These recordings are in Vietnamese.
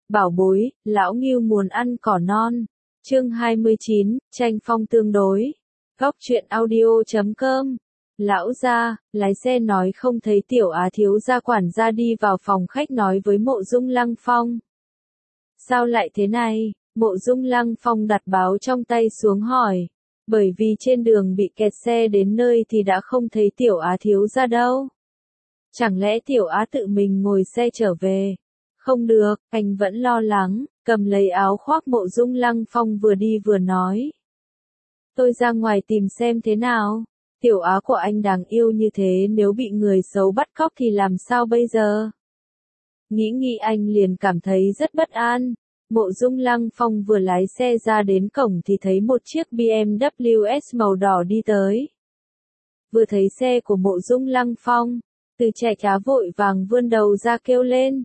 Bảo bối, lão Ngưu muốn ăn cỏ non. Chương 29, tranh phong tương đối. Góc truyện audio.com. Lão gia, lái xe nói không thấy Tiểu Á thiếu gia quản gia đi vào phòng khách nói với Mộ Dung Lăng Phong. Sao lại thế này? Mộ Dung Lăng Phong đặt báo trong tay xuống hỏi. Bởi vì trên đường bị kẹt xe đến nơi thì đã không thấy Tiểu Á thiếu gia đâu. Chẳng lẽ Tiểu Á tự mình ngồi xe trở về? Không được, anh vẫn lo lắng, cầm lấy áo khoác Mộ Dung Lăng Phong vừa đi vừa nói. Tôi ra ngoài tìm xem thế nào. Tiểu Á của anh đáng yêu như thế nếu bị người xấu bắt cóc thì làm sao bây giờ? Nghĩ anh liền cảm thấy rất bất an. Mộ Dung Lăng Phong vừa lái xe ra đến cổng thì thấy một chiếc BMW S màu đỏ đi tới. Vừa thấy xe của Mộ Dung Lăng Phong, Từ Trạch Á vội vàng vươn đầu ra kêu lên.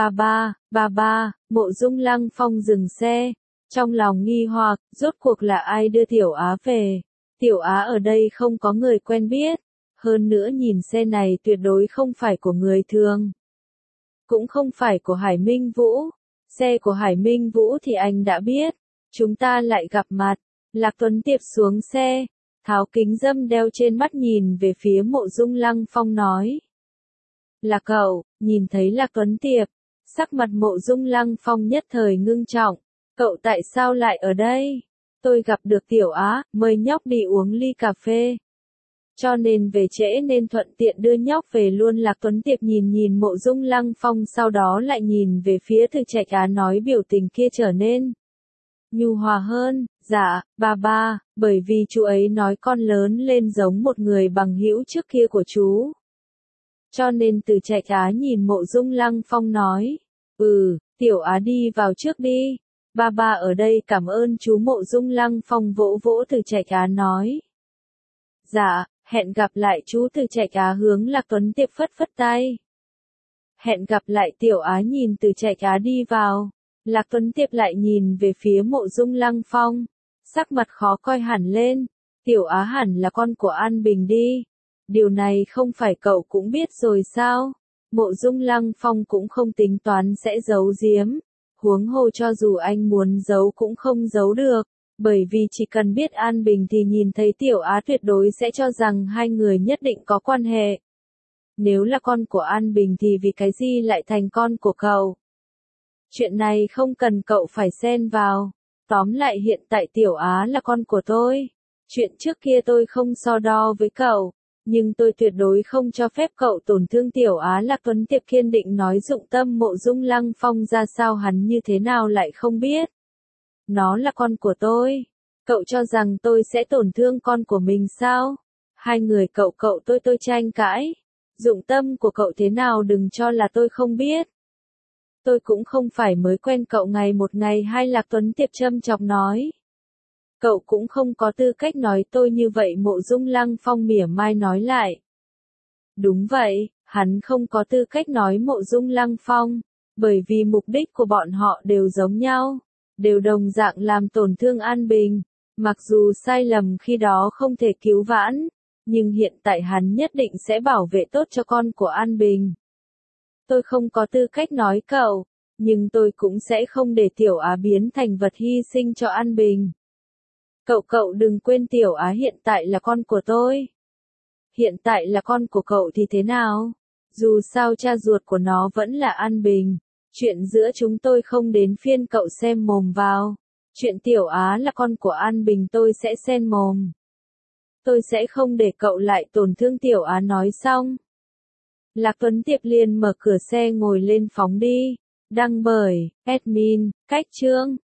Bà ba, Mộ Dung Lăng Phong dừng xe. Trong lòng nghi hoặc, rốt cuộc là ai đưa Tiểu Á về? Tiểu Á ở đây không có người quen biết. Hơn nữa nhìn xe này tuyệt đối không phải của người thường. Cũng không phải của Hải Minh Vũ. Xe của Hải Minh Vũ thì anh đã biết. Chúng ta lại gặp mặt. Lạc Tuấn Tiệp xuống xe. Tháo kính râm đeo trên mắt nhìn về phía Mộ Dung Lăng Phong nói. Là cậu, nhìn thấy Lạc Tuấn Tiệp. Sắc mặt Mộ Dung Lăng Phong nhất thời ngưng trọng. Cậu tại sao lại ở đây? Tôi gặp được Tiểu Á, mời nhóc đi uống ly cà phê. Cho nên về trễ nên thuận tiện đưa nhóc về luôn. Lạc Tuấn Tiệp nhìn Mộ Dung Lăng Phong sau đó lại nhìn về phía Từ Trạch Á nói biểu tình kia trở nên nhu hòa hơn. Dạ, ba, bởi vì chú ấy nói con lớn lên giống một người bằng hữu trước kia của chú. Cho nên Từ Trạch Á nhìn Mộ Dung Lăng Phong nói. Tiểu Á đi vào trước đi. Ba ở đây cảm ơn chú. Mộ Dung Lăng Phong vỗ vỗ Từ Trạch Á nói. Dạ, hẹn gặp lại chú. Từ Trạch Á hướng Lạc Tuấn Tiệp phất tay. Hẹn gặp lại. Tiểu Á nhìn Từ Trạch Á đi vào. Lạc Tuấn Tiệp lại nhìn về phía Mộ Dung Lăng Phong. Sắc mặt khó coi hẳn lên. Tiểu Á hẳn là con của An Bình đi. Điều này không phải cậu cũng biết rồi sao? Mộ Dung Lăng Phong cũng không tính toán sẽ giấu giếm. Huống hồ cho dù anh muốn giấu cũng không giấu được. Bởi vì chỉ cần biết An Bình thì nhìn thấy Tiểu Á tuyệt đối sẽ cho rằng hai người nhất định có quan hệ. Nếu là con của An Bình thì vì cái gì lại thành con của cậu? Chuyện này không cần cậu phải xen vào. Tóm lại hiện tại Tiểu Á là con của tôi. Chuyện trước kia tôi không so đo với cậu. Nhưng tôi tuyệt đối không cho phép cậu tổn thương Tiểu Á. Lạc Tuấn Tiệp kiên định nói. Dụng tâm Mộ Dung Lăng Phong ra sao hắn như thế nào lại không biết. Nó là con của tôi. Cậu cho rằng tôi sẽ tổn thương con của mình sao? Hai người cậu tôi tranh cãi. Dụng tâm của cậu thế nào đừng cho là tôi không biết. Tôi cũng không phải mới quen cậu ngày một ngày hai. Lạc Tuấn Tiệp châm chọc nói. Cậu cũng không có tư cách nói tôi như vậy. Mộ Dung Lăng Phong mỉa mai nói lại. Đúng vậy, hắn không có tư cách nói Mộ Dung Lăng Phong. Bởi vì mục đích của bọn họ đều giống nhau. Đều đồng dạng làm tổn thương An Bình. Mặc dù sai lầm khi đó không thể cứu vãn. Nhưng hiện tại hắn nhất định sẽ bảo vệ tốt cho con của An Bình. Tôi không có tư cách nói cậu. Nhưng tôi cũng sẽ không để Tiểu Á biến thành vật hy sinh cho An Bình. Cậu đừng quên Tiểu Á hiện tại là con của tôi. Hiện tại là con của cậu thì thế nào? Dù sao cha ruột của nó vẫn là An Bình. Chuyện giữa chúng tôi không đến phiên cậu xem mồm vào. Chuyện Tiểu Á là con của An Bình tôi sẽ xen mồm. Tôi sẽ không để cậu lại tổn thương Tiểu Á. Nói xong. Lạc Tuấn Tiệp liền mở cửa xe ngồi lên phóng đi. Đăng bởi admin, Cách Chương.